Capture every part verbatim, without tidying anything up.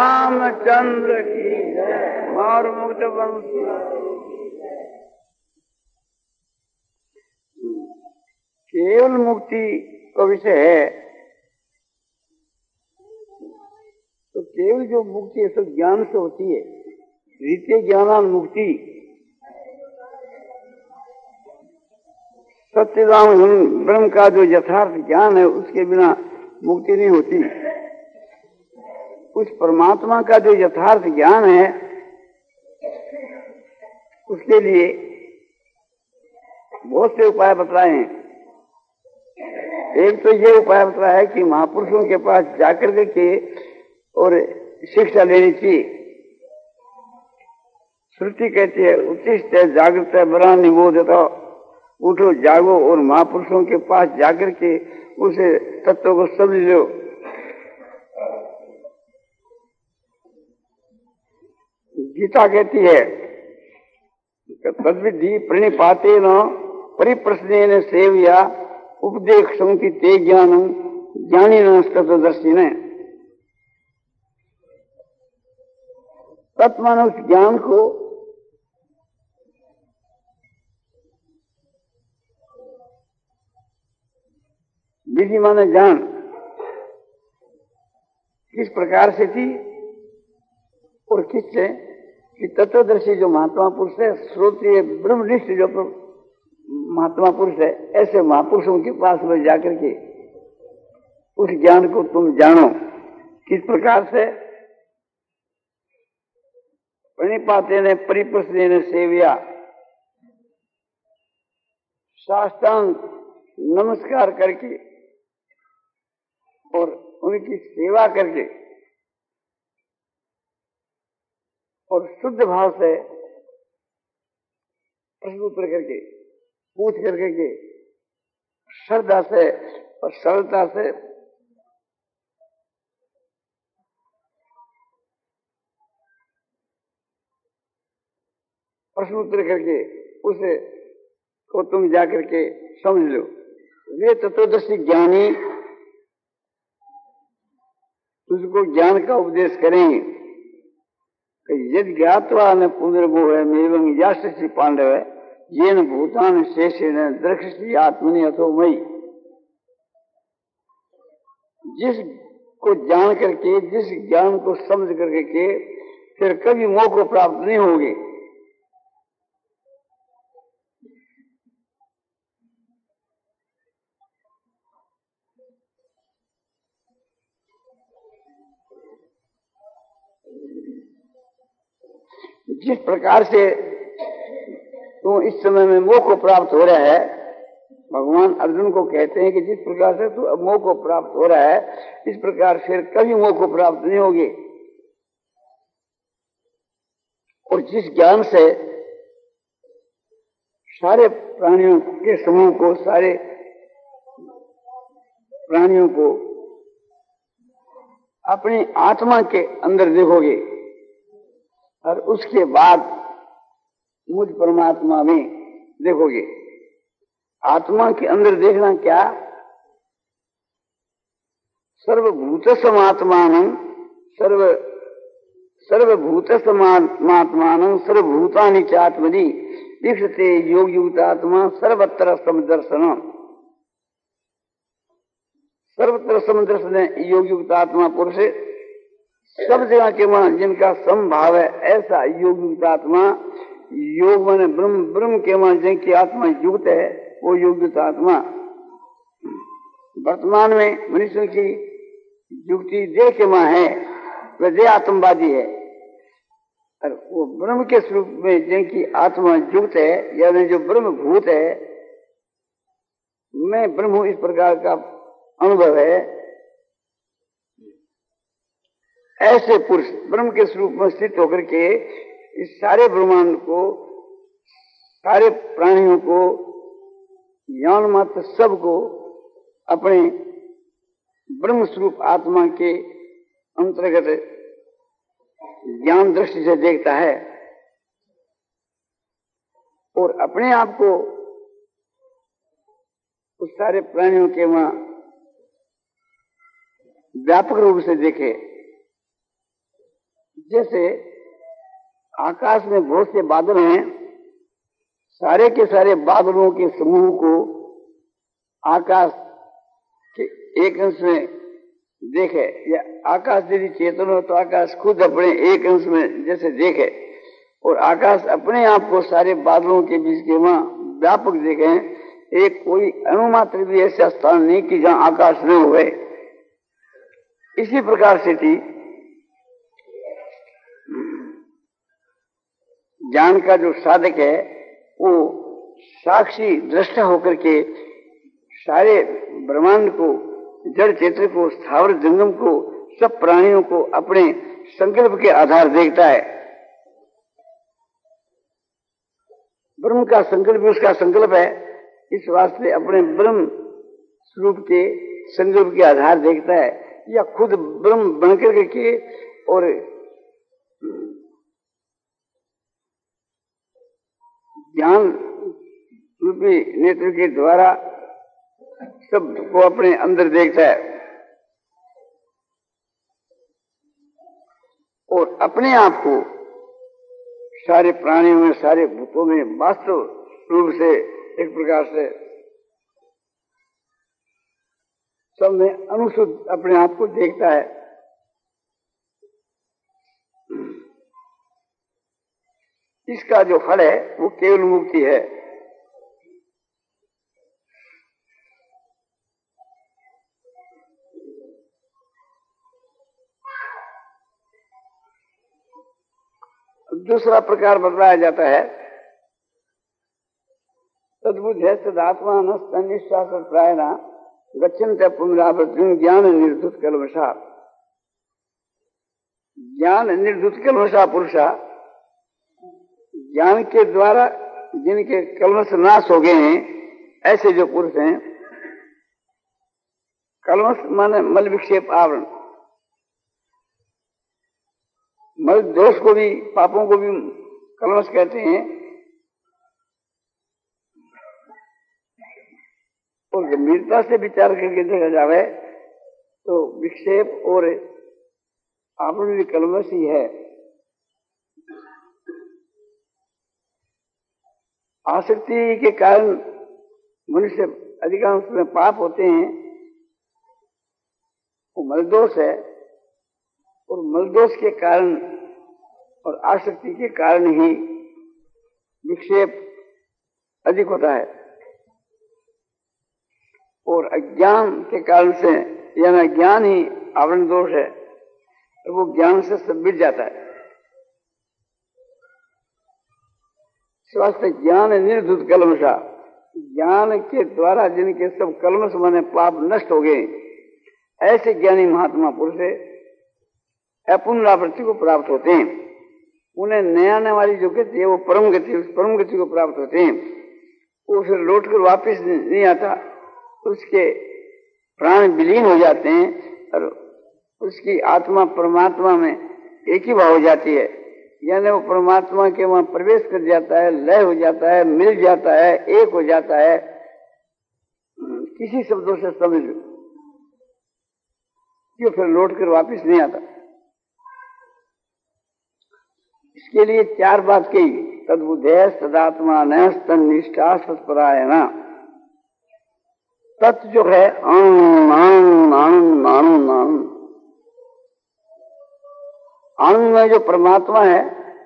रामचंद्र की जय। और मुक्त वंश केवल मुक्ति का विषय है। तो केवल जो मुक्ति है सब ज्ञान से होती है। रीते ज्ञानान मुक्ति। सत्यनाम ब्रह्म का जो यथार्थ ज्ञान है उसके बिना मुक्ति नहीं होती। उस परमात्मा का जो यथार्थ ज्ञान है उसके लिए बहुत से उपाय बतलाए हैं। एक तो ये उपाय बताया है कि महापुरुषों के पास जाकर के और शिक्षा लेनी चाहिए। श्रुति कहती है उत्तिष्ठ जागृत बरा निबोधता, उठो जागो और महापुरुषों के पास जाकर के उस तत्व को समझ लो। गीता कहती है तद्विधि प्रणिपाते न परिप्रश्न सेव्या उपदेश संति ते ज्ञानम ज्ञानी न तत्वदर्शी ने। तत्मान उस ज्ञान को विधि माने जान किस प्रकार से थी और किससे कि तत्वदर्शी जो महात्मा पुरुष है, श्रोत्रिय ब्रह्मनिष्ठ जो महात्मा पुरुष है, ऐसे महापुरुषों के पास में जाकर के उस ज्ञान को तुम जानो। किस प्रकार से? प्रणिपाते ने परिप्रश्न ने सेविया, साष्टांग नमस्कार करके और उनकी सेवा करके और शुद्ध भाव से प्रश्न उत्तर करके पूछ करके के श्रद्धा से और सरलता से प्रश्न उत्तर करके उसे को तुम जाकर के समझ लो। वे तत्वदर्शी ज्ञानी तुझको ज्ञान का उपदेश करेंगे कि यदि ज्ञातवा न पुनर्मोह एवं याशी पांडव ये न भूतान शेषेण दृक्षि आत्मनि अथो मई। जिसको जान करके, जिस ज्ञान को समझ करके के फिर कभी मोह को प्राप्त नहीं होगी। जिस प्रकार से तू इस समय में मोह को प्राप्त हो रहा है, भगवान अर्जुन को कहते हैं कि जिस प्रकार से तू अब मोह को प्राप्त हो रहा है, इस प्रकार फिर कभी मोह को प्राप्त नहीं होगी। और जिस ज्ञान से सारे प्राणियों के समूह को, सारे प्राणियों को अपनी आत्मा के अंदर देखोगे और उसके बाद मुझ परमात्मा में देखोगे। आत्मा के अंदर देखना क्या? सर्वभूत समात्मान सर्व सर्वभूत समात्मान सर्वभूतानि चात्मनि ईक्षते योग युक्तात्मा सर्वत्र समदर्शन। सर्वत्र समदर्शन योग युक्तात्मा पुरुष सब जगह के मन जिनका समभाव है, ऐसा योग युक्तात्मा, योग माने ब्रह्म, ब्रह्म के मन जिनकी आत्मा युक्त है वो योग युक्त आत्मा। वर्तमान में मनुष्य की युक्ति देह के मां है, वह देह आत्मवादी है। और वो ब्रह्म के स्वरूप में जिनकी आत्मा युक्त है, यानी जो ब्रह्म भूत है, मैं ब्रह्म हूं, इस प्रकार का अनुभव है। ऐसे पुरुष ब्रह्म के स्वरूप में स्थित होकर के इस सारे ब्रह्मांड को, सारे प्राणियों को, ज्ञान मात्र सबको अपने ब्रह्म स्वरूप आत्मा के अंतर्गत ज्ञान दृष्टि से देखता है और अपने आप को उस सारे प्राणियों के वहां व्यापक रूप से देखे। जैसे आकाश में बहुत से बादल हैं, सारे के सारे बादलों के समूह को आकाश के एक अंश में देखे, या आकाश यदि चेतन हो तो आकाश खुद अपने एक अंश में जैसे देखे, और आकाश अपने आप को सारे बादलों के बीच के वहां व्यापक देखे, एक कोई अणुमात्र भी ऐसा स्थान नहीं कि जहां आकाश न हुए। इसी प्रकार से थी ज्ञान का जो साधक है वो साक्षी दृष्टा होकर के सारे ब्रह्मांड को, जड़ चेत्र को, स्थावर जंगम को, सब प्राणियों को अपने संकल्प के आधार देखता है। ब्रह्म का संकल्प उसका संकल्प है, इस वास्ते अपने ब्रह्म स्वरूप के संकल्प के आधार देखता है, या खुद ब्रह्म बनकर के और ज्ञान रूपी नेत्र के द्वारा सब को अपने अंदर देखता है और अपने आप को सारे प्राणियों में, सारे भूतों में वास्तव रूप से एक प्रकार से सब में अनुसूत अपने आप को देखता है। इसका जो फल है वो केवल मुक्ति है। दूसरा प्रकार बतलाया जाता है, तद्बुद्ध है तदात्मा निष्ठा प्रायणा गच्छन्त्य पुनरावृत्तिं ज्ञान निर्धुत कल्मषा। ज्ञान निर्धुत कल्मषा पुरुषा, ज्ञान के द्वारा जिनके कल्मष नाश हो गए हैं, ऐसे जो पुरुष हैं, कल्मष माने मल विक्षेप आवरण, मल दोष को भी, पापों को भी कल्मष कहते हैं। और गंभीरता से विचार करके देखा जाए तो विक्षेप और आवरण भी कल्मष ही है। आसक्ति के कारण मनुष्य अधिकांश में पाप होते हैं, वो मलदोष है, और मलदोष के कारण और आसक्ति के कारण ही विक्षेप अधिक होता है, और अज्ञान के कारण से, यानी ज्ञान ही आवरण दोष है, और वो ज्ञान से सब मिट जाता है। स्वास्थ्य ज्ञान निर्धुत कल्मषा, ज्ञान के द्वारा जिनके सब कल्मष माने पाप नष्ट हो गए, ऐसे ज्ञानी महात्मा पुरुष पुनरावृत्ति को प्राप्त होते हैं। उन्हें नया आने वाली जो गति है वो परम गति, उस परम गति को प्राप्त होते हैं। वो फिर लौट कर वापिस नहीं आता, उसके प्राण विलीन हो जाते हैं और उसकी आत्मा परमात्मा में एक ही भाव हो जाती है, यानी वो परमात्मा के वहां प्रवेश कर जाता है, लय हो जाता है, मिल जाता है, एक हो जाता है। किसी शब्दों से समझ लो, जो फिर लौट कर वापिस नहीं आता। इसके लिए चार बात कही, तद्बुद्धे सदात्मा निष्ठा सत्परायणा। तत्व जो है आनंद आनंद आनंद आनंद आनंद आनंद में जो परमात्मा है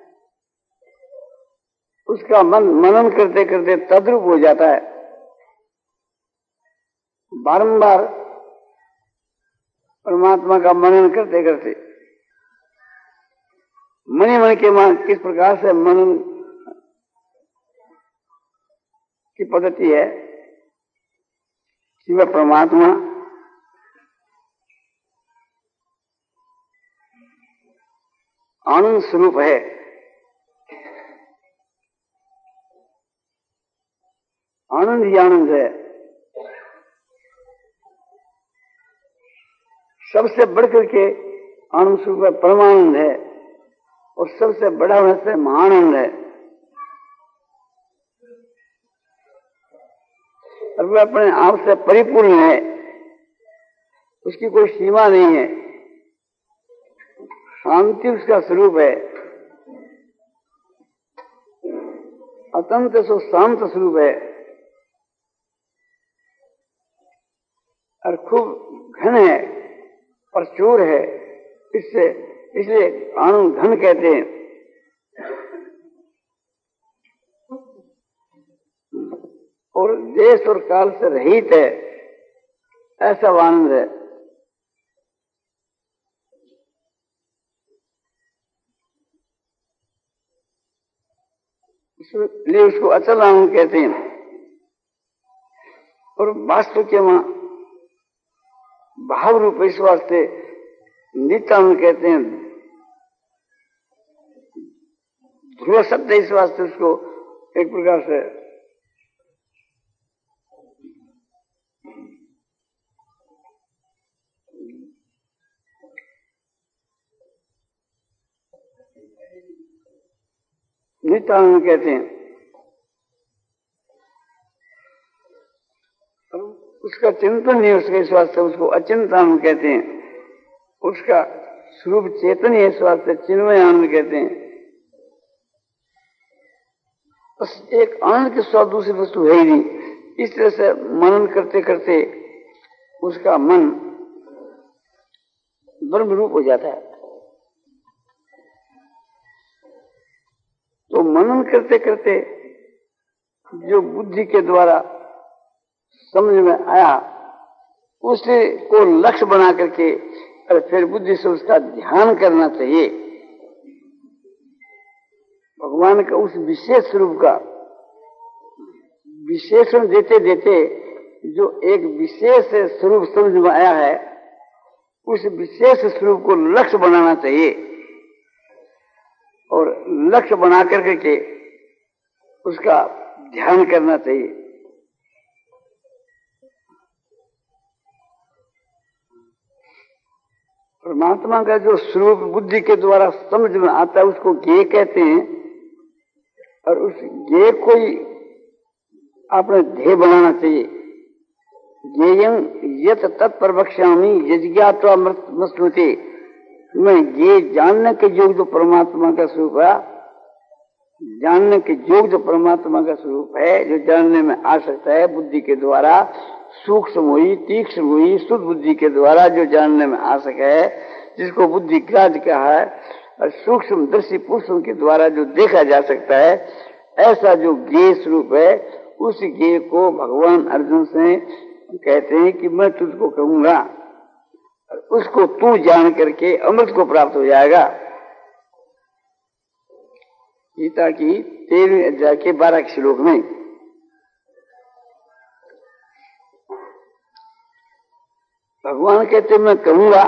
उसका मन मनन करते करते तद्रूप हो जाता है। बारंबार परमात्मा का मनन करते करते मनी मन के मन किस प्रकार से मनन की पद्धति है कि वह परमात्मा आनंद स्वरूप है। आनंद ही आनंद है, सबसे बढ़कर के आनंद स्वरूप है, परमानंद है, और सबसे बड़ा होने से महानंद है। और वह अपने आप से परिपूर्ण है, उसकी कोई सीमा नहीं है। शांति उसका स्वरूप है, अतंत सो शांत स्वरूप है और खूब घन है, प्रचुर है। इससे इसलिए आनंद घन कहते हैं। और देश और काल से रहित है, ऐसा आनंद है। इसलिए उसको अचल आनंद कहते हैं। और वास्तव के वहां भाव रूप इस वास्ते नित्यानंद कहते हैं। ध्रुव शब्द इस वास्ते उसको एक प्रकार से नित्यानंद कहते हैं। उसका चिंतन नहीं, उसके इस वास्ते उसको अचिंतानंद कहते हैं। उसका स्वरूप चेतन है, इस वास्ते चिन्मय आनंद कहते हैं। बस एक आनंद के सिवा दूसरी वस्तु है ही नहीं। इस तरह से मनन करते करते उसका मन ब्रह्म रूप हो जाता है। तो मनन करते करते जो बुद्धि के द्वारा समझ में आया, उसे को लक्ष्य बना करके और फिर बुद्धि से उसका ध्यान करना चाहिए। भगवान का उस विशेष स्वरूप का विशेषण देते देते जो एक विशेष स्वरूप समझ में आया है, उस विशेष स्वरूप को लक्ष्य बनाना चाहिए और लक्ष्य बना करके के उसका ध्यान करना चाहिए। परमात्मा का जो स्वरूप बुद्धि के द्वारा समझ में आता है, उसको ज्ञेय कहते हैं। और उस ज्ञेय को ही आपने ध्येय बनाना चाहिए। ज्ञेयं यत् तत्प्रवक्ष्यामि यज्ञात्वा मृत्युमश्नुते। मैं ये जानने के योग जो परमात्मा का स्वरूप है, जानने के योग जो परमात्मा का स्वरूप है, जो जानने में आ सकता है बुद्धि के द्वारा, सूक्ष्म हुई तीक्ष्ण हुई शुद्ध बुद्धि के द्वारा जो जानने में आ सके, जिसको बुद्धि ग्राह्य कहा है, और सूक्ष्म दृष्टि पुरुषों के द्वारा जो देखा जा सकता है, ऐसा जो ज्ञेय स्वरूप है, उस ज्ञेय को भगवान अर्जुन से कहते हैं कि मैं तुझको कहूंगा, उसको तू जान करके अमृत को प्राप्त हो जाएगा। गीता की तेरहवीं अध्याय के बारह श्लोक में भगवान कहते मैं कहूंगा,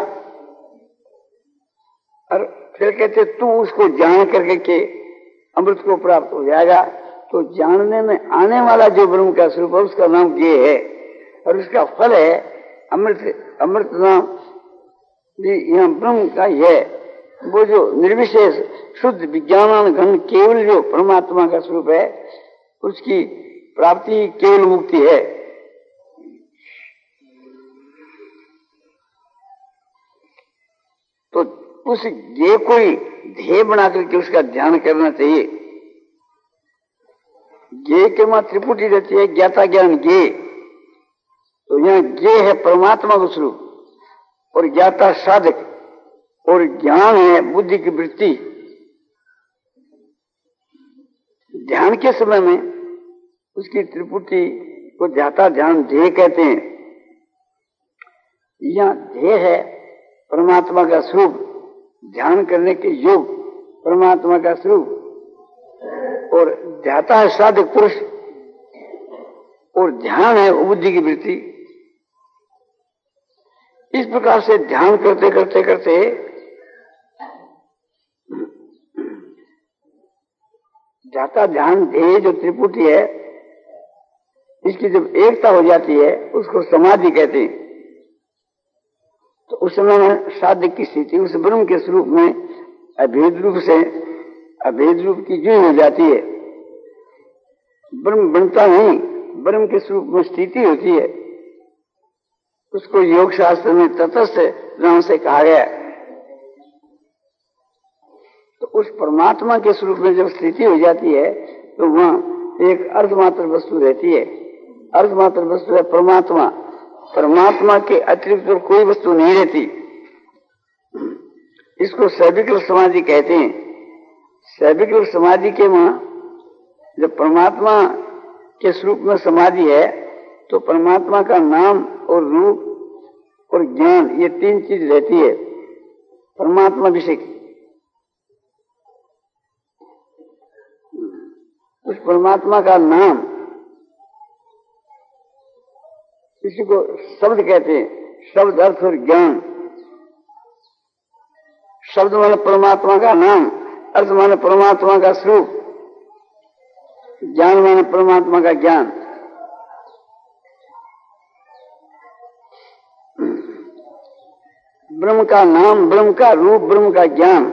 और फिर कहते तू उसको जान करके के अमृत को प्राप्त हो जाएगा। तो जानने में आने वाला जो ब्रह्म का स्वरूप है, उसका नाम ज्ञेय है, और उसका फल है अमृत। अमृत नाम भी यहाँ ब्रह्म का ही है। वो जो निर्विशेष शुद्ध विज्ञान घन केवल जो परमात्मा का स्वरूप है, उसकी प्राप्ति केवल मुक्ति है। तो उस ज्ञेय को ही ध्येय बना करके उसका ध्यान करना चाहिए। ज्ञेय के मां त्रिपुटी रहती है, ज्ञाता ज्ञान ज्ञेय। तो यहाँ ज्ञेय है परमात्मा का स्वरूप, और ज्ञाता साधक, और ज्ञान है बुद्धि की वृत्ति। ध्यान के समय में उसकी त्रिपुटी को ध्याता ध्यान ध्येय कहते हैं। यहाँ ध्येय है परमात्मा का स्वरूप, ध्यान करने के योग परमात्मा का स्वरूप, और ध्याता है साधक पुरुष, और ध्यान है बुद्धि की वृत्ति। इस प्रकार से ध्यान करते करते करते ध्याता ध्यान ध्येय जो त्रिपुटी है, इसकी जब एकता हो जाती है, उसको समाधि कहते हैं। तो उस समय में साधक की स्थिति उस ब्रह्म के स्वरूप में अभेद रूप से अभेद रूप की जो हो जाती है। ब्रह्म बनता नहीं, ब्रह्म के स्वरूप में स्थिति होती है। उसको योग शास्त्र में तटस्थ नाम से कहा गया। उस परमात्मा के स्वरूप में जब स्थिति हो जाती है तो वहां एक अर्धमात्र वस्तु रहती है। अर्धमात्र वस्तु है परमात्मा। परमात्मा के अतिरिक्त तो कोई वस्तु नहीं रहती। इसको सैविकल समाधि कहते हैं। सैविकल समाधि के वहां जब परमात्मा के स्वरूप में समाधि है तो परमात्मा का नाम और रूप और ज्ञान ये तीन चीज रहती है परमात्मा विषय की। उस परमात्मा का नाम, इसी को शब्द कहते हैं। शब्द अर्थ और ज्ञान। शब्द माने परमात्मा का नाम, अर्थ माने परमात्मा का स्वरूप, ज्ञान माने परमात्मा का ज्ञान। ब्रह्म का नाम, ब्रह्म का रूप, ब्रह्म का ज्ञान,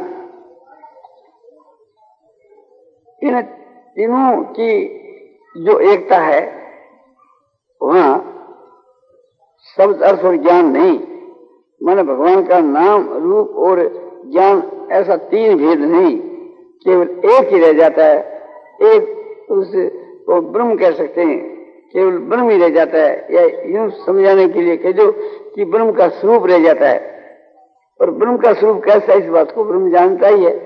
इन तीनों की जो एकता है वहां शब्द अर्थ और ज्ञान नहीं। माने भगवान का नाम, रूप और ज्ञान ऐसा तीन भेद नहीं, केवल एक ही रह जाता है। एक उसे तो ब्रह्म कह सकते हैं, केवल ब्रह्म ही रह जाता है। या यूं समझाने के लिए कह दो कि ब्रह्म का स्वरूप रह जाता है। और ब्रह्म का स्वरूप कैसा, इस बात को ब्रह्म जानता ही है।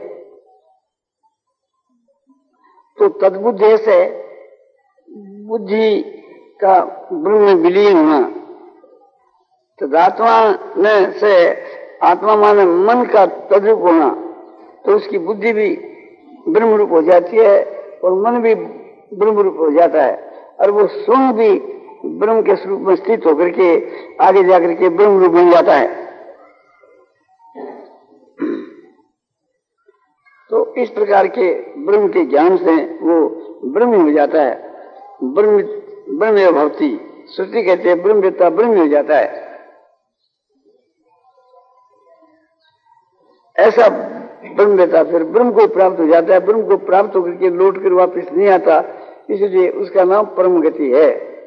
तो तद्बुद्धि से बुद्धि का ब्रह्म में विलीन होना, तदात्मा में से आत्मा माने मन का तद्रूप होना, तो उसकी बुद्धि भी ब्रह्म रूप हो जाती है और मन भी ब्रह्म रूप हो जाता है। और वो स्वयं भी ब्रह्म के स्वरूप में स्थित होकर के आगे जाकर के ब्रह्म रूप बन जाता है। तो इस प्रकार के ब्रह्म के ज्ञान से वो ब्रह्म हो जाता है। ब्रह्म ब्रह्म भवति, श्रुति कहते हैं ब्रह्मवेत्ता ब्रह्म हो जाता है। ऐसा ब्रह्मवेत्ता फिर ब्रह्म को प्राप्त हो जाता है। ब्रह्म को प्राप्त होकर के लौट कर वापस नहीं आता, इसलिए उसका नाम परम गति है।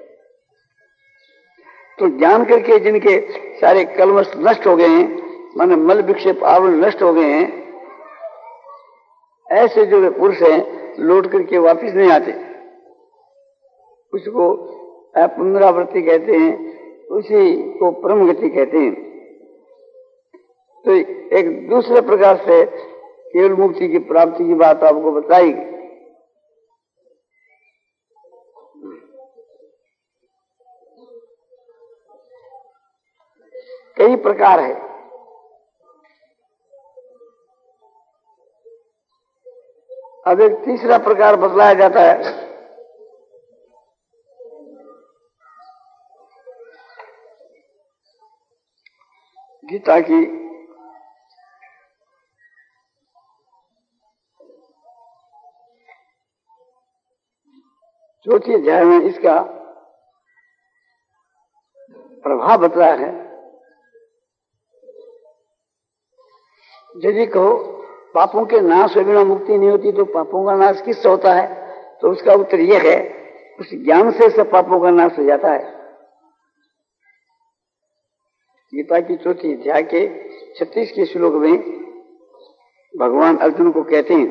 तो जान करके जिनके सारे कलमश नष्ट हो गए हैं, माने मल विक्षेप आवरण नष्ट हो गए हैं, ऐसे जो वे पुरुष हैं लौट करके वापिस नहीं आते। उसको पुनरावृत्ति कहते हैं, उसी को परम गति कहते हैं। तो एक दूसरे प्रकार से केवल मुक्ति की प्राप्ति की बात आपको बताई। कई प्रकार है। अब एक तीसरा प्रकार बतलाया जाता है। गीता की चौथी अध्याय में इसका प्रभाव बतलाया है। यदि कहो पापों के नाश से बिना मुक्ति नहीं होती तो पापों का नाश किससे होता है, तो उसका उत्तर यह है उस ज्ञान से सब पापों का नाश हो जाता है। गीता की चौथी अध्याय के छत्तीस के श्लोक में भगवान अर्जुन को कहते हैं,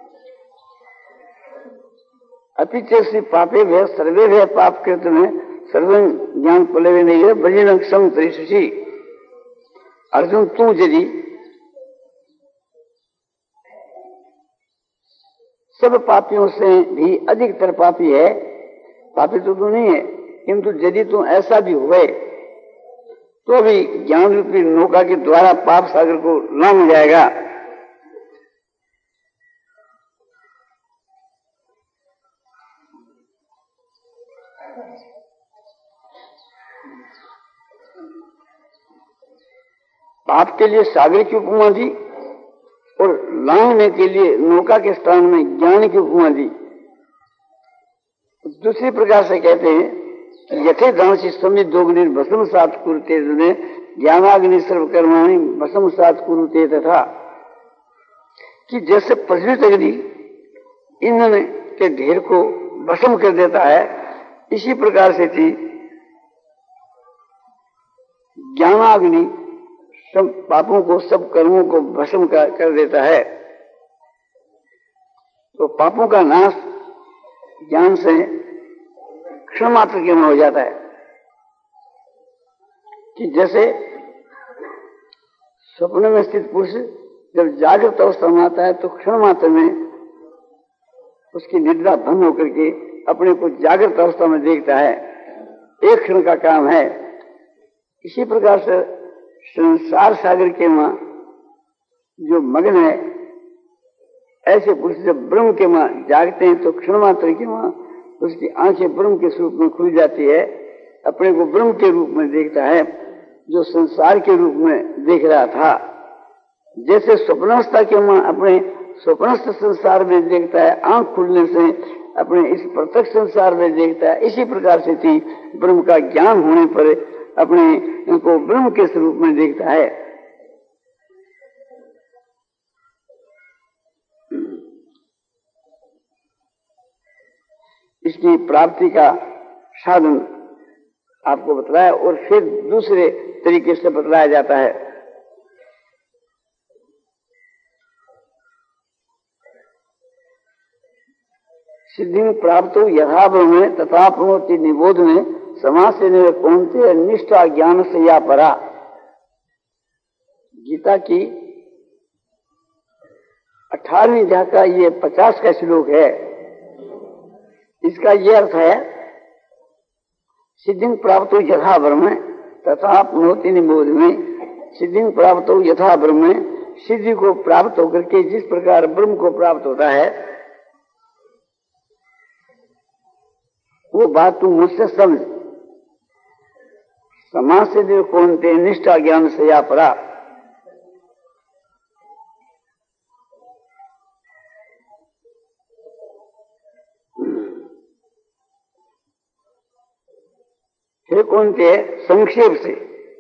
अपिचेसी पापे भय सर्वे भय पाप कृत में सर्वं ज्ञान पलवे नहीं है बजरंग सम त्रिशुचि। अर्जुन तू यदि सब पापियों से भी अधिकतर पापी है, पापी तो तू नहीं है, किंतु यदि तू ऐसा भी हुए तो भी ज्ञान रूपी नौका के द्वारा पाप सागर को लांघ जाएगा। पाप के लिए सागर की उपमा दी और लांघने के लिए नौका के स्थान में ज्ञान की उपमा दी। दूसरी प्रकार से कहते हैं यथे दांसी समित दोगुनी भस्म सात कुरुते ज्ञानाग्नि सर्वकर्माणि भस्म सात कुरुते, तथा कि जैसे प्रज्वलित अग्नि ईंधन के ढेर को भस्म कर देता है, इसी प्रकार से थी ज्ञानाग्नि सब पापों को, सब कर्मों को भस्म कर देता है। तो पापों का नाश ज्ञान से क्षण मात्र के में हो जाता है। कि जैसे स्वप्न में स्थित पुरुष जब जागृत अवस्था में आता है तो क्षण मात्र में उसकी निद्रा भंग होकर के अपने को जागृत अवस्था में देखता है, एक क्षण का काम है। इसी प्रकार से संसार सागर के मां जो मग्न है, ऐसे पुरुष जब ब्रह्म के मां जागते हैं तो क्षण मात्र के मां उसकी आंखें ब्रह्म के स्वरूप में खुल जाती है, अपने को ब्रह्म के रूप में देखता है जो संसार के रूप में देख रहा था। जैसे स्वप्नावस्था के मां अपने स्वप्नस्थ संसार में देखता है, आंख खुलने से अपने इस प्रत्यक्ष संसार में देखता है, इसी प्रकार से थी ब्रह्म का ज्ञान होने पर अपने इनको ब्रह्म के स्वरूप में देखता है। इसकी प्राप्ति का साधन आपको बतलाया और फिर दूसरे तरीके से बतलाया जाता है। सिद्धि प्राप्त यथा ब्रह्म तथा प्रणोति निबोध में समाज से कौनते निष्ठा ज्ञान से या परा। गीता की अठारहवीं अध्याय का ये पचास का श्लोक है। इसका ये अर्थ है सिद्धि प्राप्त यथा ब्रह्म तथा प्रणोति निबोध में, सिद्धि प्राप्त यथा ब्रह्म, सिद्धि को प्राप्त होकर के जिस प्रकार ब्रह्म को प्राप्त होता है वो बात तू मुझसे समझ। समाज से जो कौनते निष्ठा ज्ञान से या परा। फिर कौनते संक्षेप से,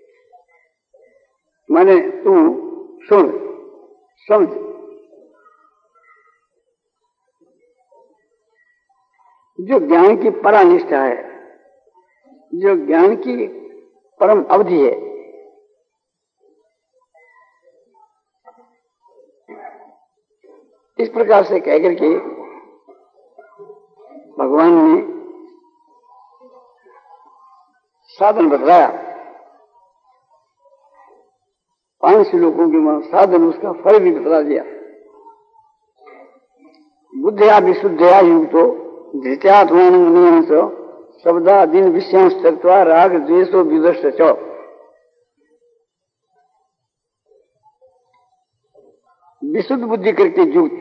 माने तू सुन समझ। जो ज्ञान की परानिष्ठा है, जो ज्ञान की परम अवधि है, इस प्रकार से कहकर के भगवान ने साधन बतलाया। पांच श्लोकों के साधन उसका फल भी बतला दिया। बुद्धया विशुद्धया युक्तो धृत्यात्मान शब्दा दिन विषयांश तत्वा राग द्वेषो विदुष्ट च। विशुद्ध बुद्धि करके युक्त,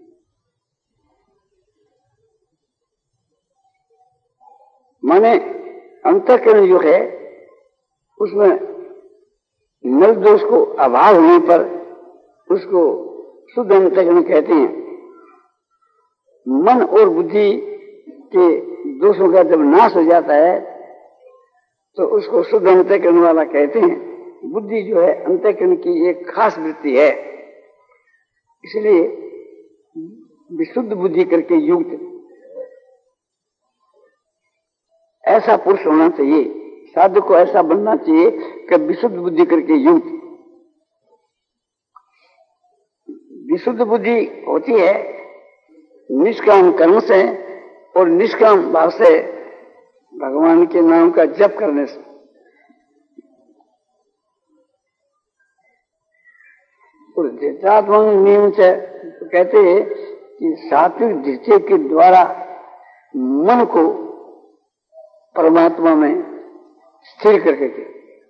माने अंतःकरण जो है उसमें नल दोष को अभाव होने पर उसको शुद्ध अंतःकरण कहते हैं। मन और बुद्धि के दोषों का जब नाश हो जाता है तो उसको शुद्ध अंतःकरण वाला कहते हैं। बुद्धि जो है अंतःकरण की एक खास वृत्ति है, इसलिए विशुद्ध बुद्धि करके युक्त ऐसा पुरुष होना चाहिए। साधु को ऐसा बनना चाहिए कि विशुद्ध बुद्धि करके युक्त। विशुद्ध बुद्धि होती है निष्काम कर्म से और निष्काम भाव से भगवान के नाम का जप करने से। और धृत्यात्मक नियम से तो कहते हैं कि सात्विक धृत्य के द्वारा मन को परमात्मा में स्थिर करके के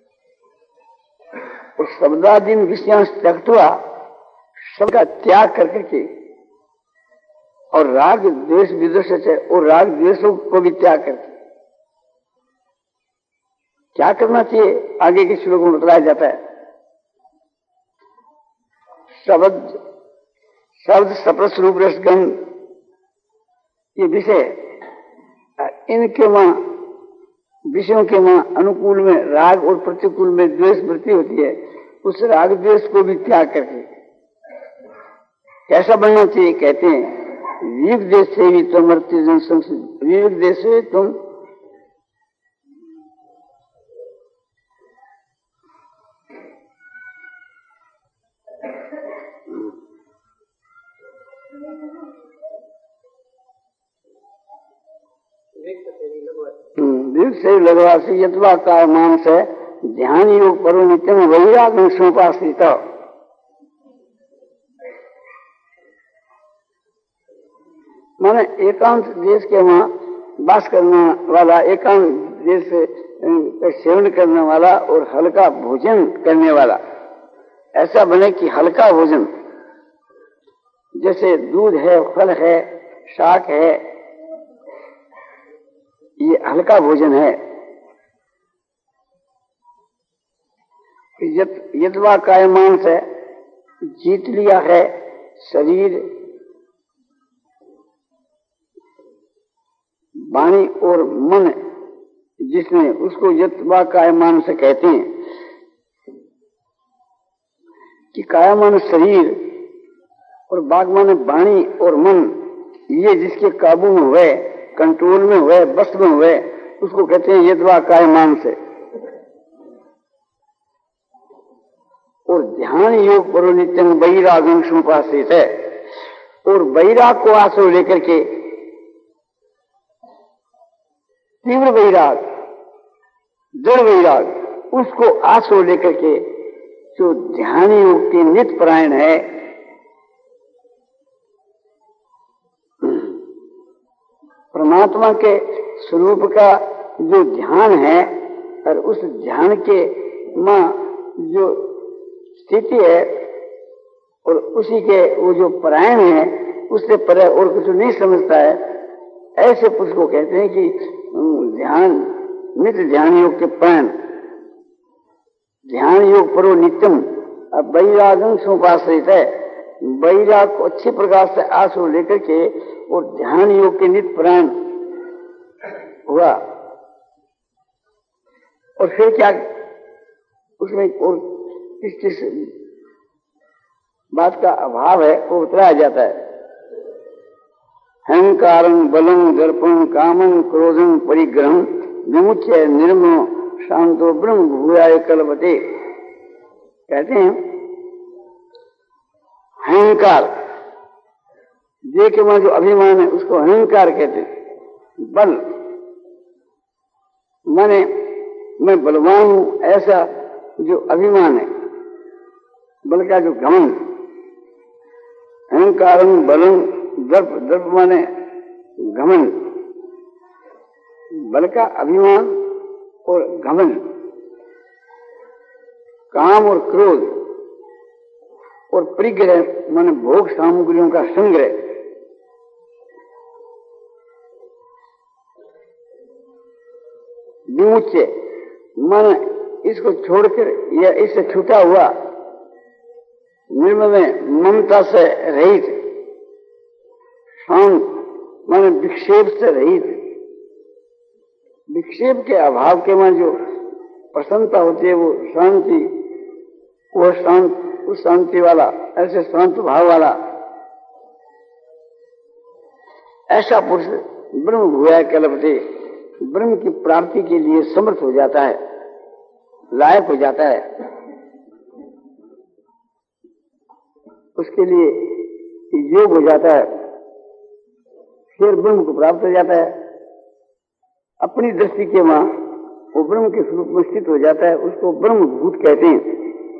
और शब्दादीन विषयांश त्यक्त्वा, शब्द का त्याग करके के और राग द्वेष विदुष से और राग द्वेषों को भी त्याग करके क्या करना चाहिए आगे के श्लोक में बताया जाता है। शब्द शब्द सप्रस रूप रसगंध ये विषय, इनके वहां विषयों के वहां अनुकूल में राग और प्रतिकूल में द्वेष वृत्ति होती है। उस राग द्वेष को भी त्याग करके कैसा बनना चाहिए कहते हैं विवेक देश से भी तुम मृत्यु जन संसिद्ध। विवेक देश से तुम दीर्घ से लगवा से यत्वा काय मानस है ध्यान योग परो नित्यम वैराग सोपाश्रित। माने एकांत देश के वहाँ वास करने वाला, एकांत देश का सेवन करने वाला और हल्का भोजन करने वाला ऐसा बने कि हल्का भोजन, जैसे दूध है, फल है, शाक है, ये हल्का भोजन है। यद्वा काय मांस है, जीत लिया है शरीर, वाणी और मन जिसने, उसको यत्वा काय मांस कहते हैं। कि काय माने शरीर और बाग माने वाणी और मन, ये जिसके काबू में हुए, कंट्रोल में हुए, बस में हुए, उसको कहते हैं यद्वा काय मांस है। और ध्यान योग परो नित्यम वैरागं समुपाश्रित है। और वैराग को आश्रय लेकर के, तीव्र वैराग, दृढ़ वैराग, उसको आश्रय लेकर के जो ध्यान योग के नित्य परायण है, परमात्मा के स्वरूप का जो ध्यान है और उस ध्यान के मां जो स्थिति है और उसी के वो जो परायण है, उससे परे और कुछ नहीं समझता है, ऐसे पुरुष को कहते हैं कि ध्यान, नित्य ध्यान योग के परायण, ध्यान योग परो नित्यम। अब वैरागं समुपाश्रित है, वैराग को अच्छे प्रकार से आश्रय लेकर के और ध्यान योग के नित्य परायण हुआ। और फिर क्या उसमें और किस किस बात का अभाव है वो उतराया जाता है। अहंकारं बलं दर्पं कामं क्रोधं परिग्रहं विमुच्य निर्मलो शांतो ब्रह्म भूयाय कल्पते। कहते हैं अहंकार, जे के वहां जो अभिमान है उसको अहंकार कहते हैं। बल माने मैं बलवान हूं, ऐसा जो अभिमान है, बल का जो घमंड। अहंकारं बलं दर्प, दर्प माने घमंड, बल का अभिमान और घमंड। काम और क्रोध और परिग्रह माने भोग सामग्रियों का संग्रह। विमुच्य माने इसको छोड़कर या इससे छूटा हुआ, निर्मल ममता से रहित, शांत माने विक्षेप से रहित। विक्षेप के अभाव के में जो प्रसन्नता होती है वो शांति, वो शांत, उस शांति वाला, ऐसे शांत भाव वाला ऐसा पुरुष ब्रह्म भूयाय कल्पते, ब्रह्म की प्राप्ति के लिए समर्थ हो जाता है, लायक हो जाता है। उसके लिए योग हो जाता है, फिर ब्रह्म को प्राप्त हो जाता है। अपनी दृष्टि के वहां वो ब्रह्म के स्वरूप में स्थित हो जाता है, उसको ब्रह्मभूत कहते हैं।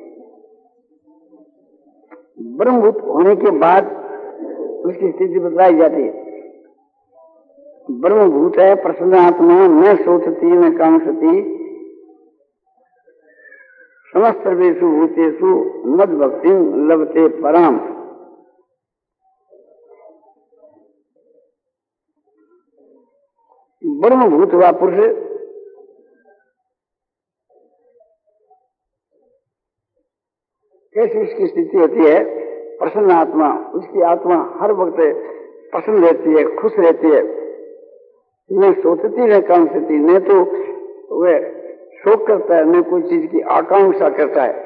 ब्रह्मभूत होने के बाद उसकी स्थिति बदलाई जाती है। ब्रह्मभूत है प्रसन्न आत्मा, न सोचती न कांक्षती, समस्त सर्वेषु भूतेषु मद भक्ति लभते पराम। ब्रह्मभूत हुआ पुरुष कैसी उसकी स्थिति होती है? प्रसन्न आत्मा, उसकी आत्मा हर वक्त प्रसन्न रहती है, खुश रहती है, न सोचती न कांक्षती, न तो वह शोक करता है, न कोई चीज की आकांक्षा करता है।